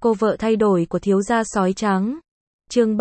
Cô vợ thay đổi của thiếu gia sói trắng. Chương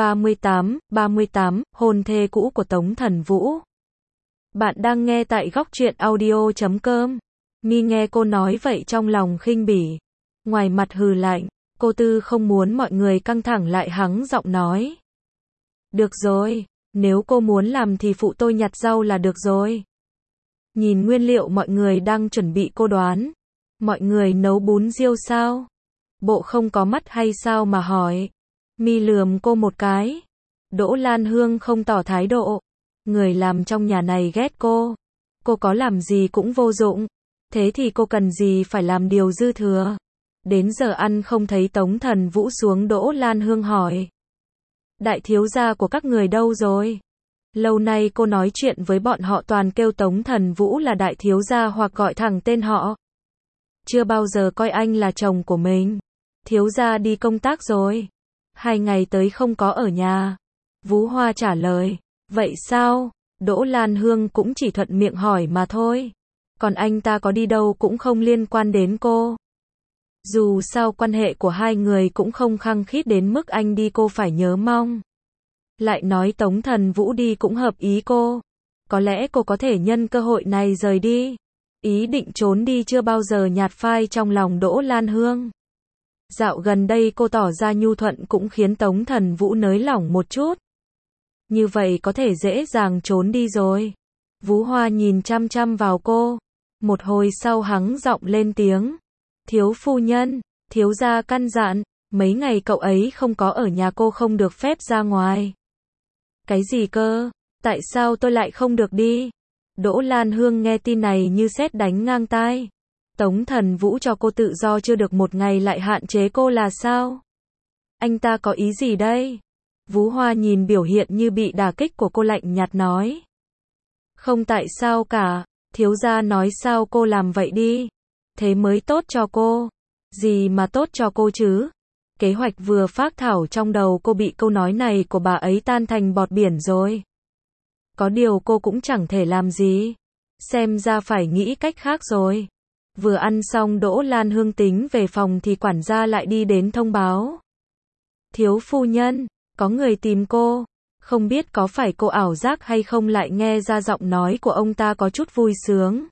38, hôn thê cũ của Tống Thần Vũ. Bạn đang nghe tại góc truyện audio.com. Mi nghe cô nói vậy trong lòng khinh bỉ. Ngoài mặt hừ lạnh, cô Tư không muốn mọi người căng thẳng lại hắng giọng nói. Được rồi, nếu cô muốn làm thì phụ tôi nhặt rau là được rồi. Nhìn nguyên liệu mọi người đang chuẩn bị cô đoán. Mọi người nấu bún riêu sao? Bộ không có mắt hay sao mà hỏi. Mi lườm cô một cái. Đỗ Lan Hương không tỏ thái độ. Người làm trong nhà này ghét cô. Cô có làm gì cũng vô dụng. Thế thì cô cần gì phải làm điều dư thừa. Đến giờ ăn không thấy Tống Thần Vũ xuống. Đỗ Lan Hương hỏi. Đại thiếu gia của các người đâu rồi? Lâu nay cô nói chuyện với bọn họ toàn kêu Tống Thần Vũ là đại thiếu gia hoặc gọi thẳng tên họ. Chưa bao giờ coi anh là chồng của mình. Thiếu gia đi công tác rồi. 2 ngày tới không có ở nhà. Vú Hoa trả lời. Vậy sao? Đỗ Lan Hương cũng chỉ thuận miệng hỏi mà thôi. Còn anh ta có đi đâu cũng không liên quan đến cô. Dù sao quan hệ của hai người cũng không khăng khít đến mức anh đi cô phải nhớ mong. Lại nói Tống Thần Vũ đi cũng hợp ý cô. Có lẽ cô có thể nhân cơ hội này rời đi. Ý định trốn đi chưa bao giờ nhạt phai trong lòng Đỗ Lan Hương. Dạo gần đây cô tỏ ra nhu thuận cũng khiến Tống Thần Vũ nới lỏng một chút. Như vậy có thể dễ dàng trốn đi rồi. Vú Hoa nhìn chăm chăm vào cô. Một hồi sau hắng giọng lên tiếng. Thiếu phu nhân, thiếu gia căn dặn, mấy ngày cậu ấy không có ở nhà cô không được phép ra ngoài. Cái gì cơ? Tại sao tôi lại không được đi? Đỗ Lan Hương nghe tin này như sét đánh ngang tai. Tống Thần Vũ cho cô tự do chưa được một ngày lại hạn chế cô là sao? Anh ta có ý gì đây? Vú Hoa nhìn biểu hiện như bị đả kích của cô lạnh nhạt nói. Không tại sao cả, thiếu gia nói sao cô làm vậy đi. Thế mới tốt cho cô. Gì mà tốt cho cô chứ? Kế hoạch vừa phác thảo trong đầu cô bị câu nói này của bà ấy tan thành bọt biển rồi. Có điều cô cũng chẳng thể làm gì. Xem ra phải nghĩ cách khác rồi. Vừa ăn xong Đỗ Lan Hương tính về phòng thì quản gia lại đi đến thông báo. Thiếu phu nhân, có người tìm cô. Không biết có phải cô ảo giác hay không lại nghe ra giọng nói của ông ta có chút vui sướng.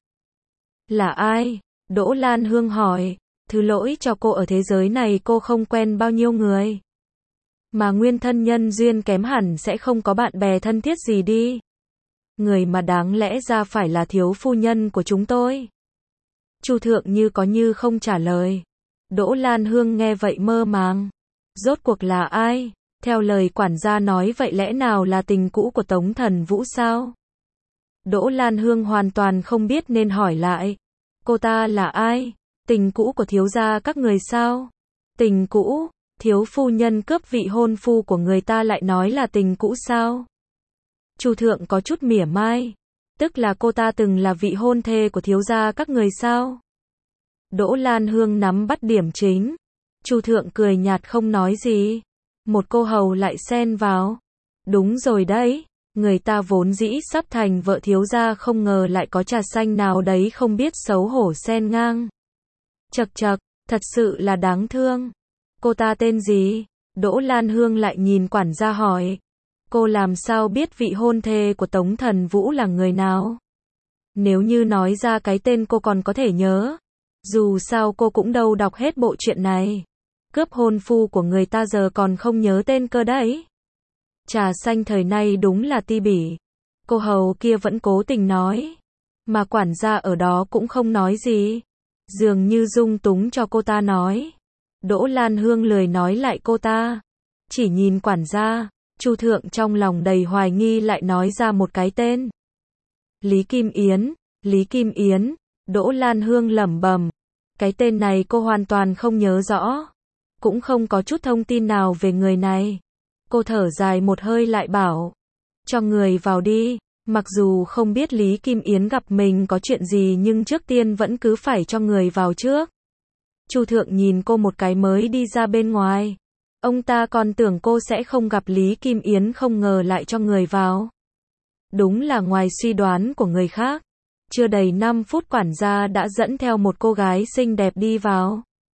Là ai? Đỗ Lan Hương hỏi. Thứ lỗi cho cô ở thế giới này cô không quen bao nhiêu người. Mà nguyên thân nhân duyên kém hẳn sẽ không có bạn bè thân thiết gì đi. Người mà đáng lẽ ra phải là thiếu phu nhân của chúng tôi. Chu Thượng như có như không trả lời. Đỗ Lan Hương nghe vậy mơ màng. Rốt cuộc là ai? Theo lời quản gia nói vậy lẽ nào là tình cũ của Tống Thần Vũ sao? Đỗ Lan Hương hoàn toàn không biết nên hỏi lại. Cô ta là ai? Tình cũ của thiếu gia các người sao? Tình cũ? Thiếu phu nhân cướp vị hôn phu của người ta lại nói là tình cũ sao? Chu Thượng có chút mỉa mai. Tức là cô ta từng là vị hôn thê của thiếu gia các người sao? Đỗ Lan Hương nắm bắt điểm chính. Chu Thượng cười nhạt không nói gì. Một cô hầu lại xen vào. Đúng rồi đấy. Người ta vốn dĩ sắp thành vợ thiếu gia không ngờ lại có trà xanh nào đấy không biết xấu hổ xen ngang. Chậc chậc, thật sự là đáng thương. Cô ta tên gì? Đỗ Lan Hương lại nhìn quản gia hỏi. Cô làm sao biết vị hôn thê của Tống Thần Vũ là người nào? Nếu như nói ra cái tên cô còn có thể nhớ. Dù sao cô cũng đâu đọc hết bộ truyện này. Cướp hôn phu của người ta giờ còn không nhớ tên cơ đấy. Trà xanh thời nay đúng là ti bỉ. Cô hầu kia vẫn cố tình nói. Mà quản gia ở đó cũng không nói gì. Dường như dung túng cho cô ta nói. Đỗ Lan Hương lười nói lại cô ta. Chỉ nhìn quản gia. Chu Thượng trong lòng đầy hoài nghi lại nói ra một cái tên. Lý Kim Yến. Lý Kim Yến. Đỗ Lan Hương lẩm bẩm. Cái tên này cô hoàn toàn không nhớ rõ. Cũng không có chút thông tin nào về người này. Cô thở dài một hơi lại bảo. Cho người vào đi. Mặc dù không biết Lý Kim Yến gặp mình có chuyện gì nhưng trước tiên vẫn cứ phải cho người vào trước. Chu Thượng nhìn cô một cái mới đi ra bên ngoài. Ông ta còn tưởng cô sẽ không gặp Lý Kim Yến không ngờ lại cho người vào. Đúng là ngoài suy đoán của người khác. Chưa đầy 5 phút quản gia đã dẫn theo một cô gái xinh đẹp đi vào.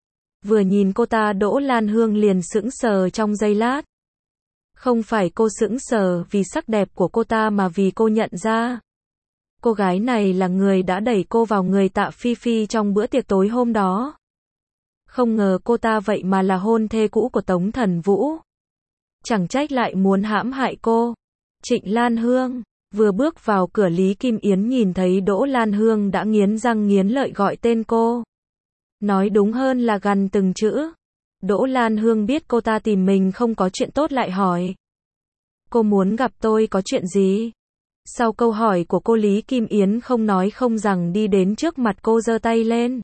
Vừa nhìn cô ta Đỗ Lan Hương liền sững sờ trong giây lát. Không phải cô sững sờ vì sắc đẹp của cô ta mà vì cô nhận ra. Cô gái này là người đã đẩy cô vào người Tạ Phi Phi trong bữa tiệc tối hôm đó. Không ngờ cô ta vậy mà là hôn thê cũ của Tống Thần Vũ. Chẳng trách lại muốn hãm hại cô. Trịnh Lan Hương. Vừa bước vào cửa Lý Kim Yến nhìn thấy Đỗ Lan Hương đã nghiến răng nghiến lợi gọi tên cô. Nói đúng hơn là gằn từng chữ. Đỗ Lan Hương biết cô ta tìm mình không có chuyện tốt lại hỏi. Cô muốn gặp tôi có chuyện gì? Sau câu hỏi của cô Lý Kim Yến không nói không rằng đi đến trước mặt cô giơ tay lên.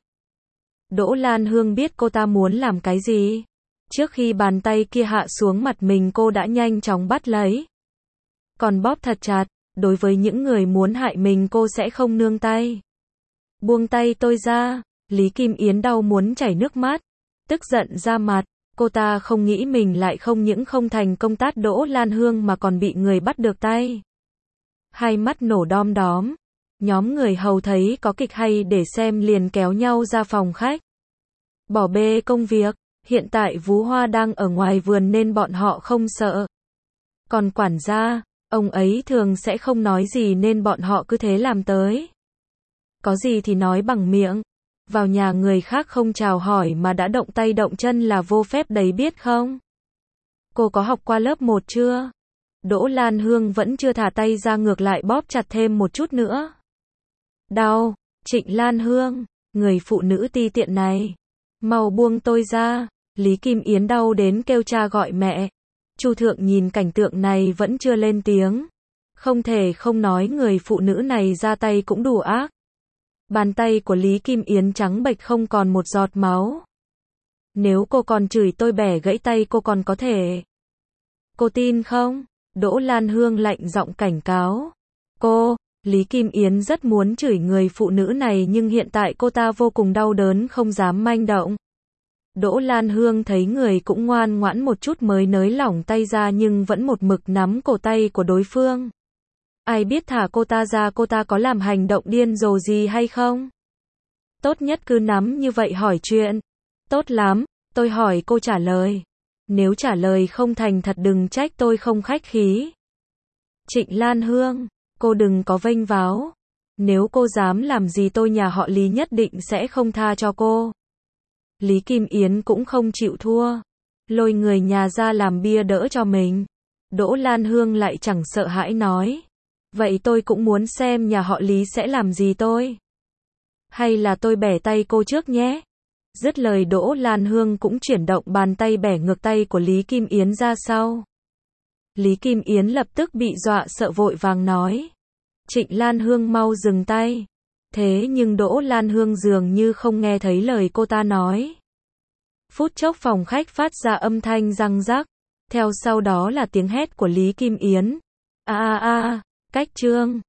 Đỗ Lan Hương biết cô ta muốn làm cái gì. Trước khi bàn tay kia hạ xuống mặt mình cô đã nhanh chóng bắt lấy. Còn bóp thật chặt, đối với những người muốn hại mình cô sẽ không nương tay. Buông tay tôi ra, Lý Kim Yến đau muốn chảy nước mắt, tức giận ra mặt, cô ta không nghĩ mình lại không những không thành công tát Đỗ Lan Hương mà còn bị người bắt được tay. Hai mắt nổ đom đóm, nhóm người hầu thấy có kịch hay để xem liền kéo nhau ra phòng khách. Bỏ bê công việc, hiện tại Vú Hoa đang ở ngoài vườn nên bọn họ không sợ. Còn quản gia, ông ấy thường sẽ không nói gì nên bọn họ cứ thế làm tới. Có gì thì nói bằng miệng. Vào nhà người khác không chào hỏi mà đã động tay động chân là vô phép đấy biết không? Cô có học qua lớp 1 chưa? Đỗ Lan Hương vẫn chưa thả tay ra ngược lại bóp chặt thêm một chút nữa. Đau, Trịnh Lan Hương, người phụ nữ ti tiện này. Mau buông tôi ra, Lý Kim Yến đau đến kêu cha gọi mẹ. Chu Thượng nhìn cảnh tượng này vẫn chưa lên tiếng. Không thể không nói người phụ nữ này ra tay cũng đủ ác. Bàn tay của Lý Kim Yến trắng bệch không còn một giọt máu. Nếu cô còn chửi tôi bẻ gãy tay cô còn có thể. Cô tin không? Đỗ Lan Hương lạnh giọng cảnh cáo. Cô, Lý Kim Yến rất muốn chửi người phụ nữ này nhưng hiện tại cô ta vô cùng đau đớn không dám manh động. Đỗ Lan Hương thấy người cũng ngoan ngoãn một chút mới nới lỏng tay ra nhưng vẫn một mực nắm cổ tay của đối phương. Ai biết thả cô ta ra cô ta có làm hành động điên rồ gì hay không? Tốt nhất cứ nắm như vậy hỏi chuyện. Tốt lắm, tôi hỏi cô trả lời. Nếu trả lời không thành thật đừng trách tôi không khách khí. Trịnh Lan Hương, cô đừng có vênh váo. Nếu cô dám làm gì tôi nhà họ Lý nhất định sẽ không tha cho cô. Lý Kim Yến cũng không chịu thua. Lôi người nhà ra làm bia đỡ cho mình. Đỗ Lan Hương lại chẳng sợ hãi nói. Vậy tôi cũng muốn xem nhà họ Lý sẽ làm gì tôi. Hay là tôi bẻ tay cô trước nhé. Dứt lời Đỗ Lan Hương cũng chuyển động bàn tay bẻ ngược tay của Lý Kim Yến ra sau. Lý Kim Yến lập tức bị dọa sợ vội vàng nói. Trịnh Lan Hương mau dừng tay. Thế nhưng Đỗ Lan Hương dường như không nghe thấy lời cô ta nói. Phút chốc phòng khách phát ra âm thanh răng rắc. Theo sau đó là tiếng hét của Lý Kim Yến. Cách trương.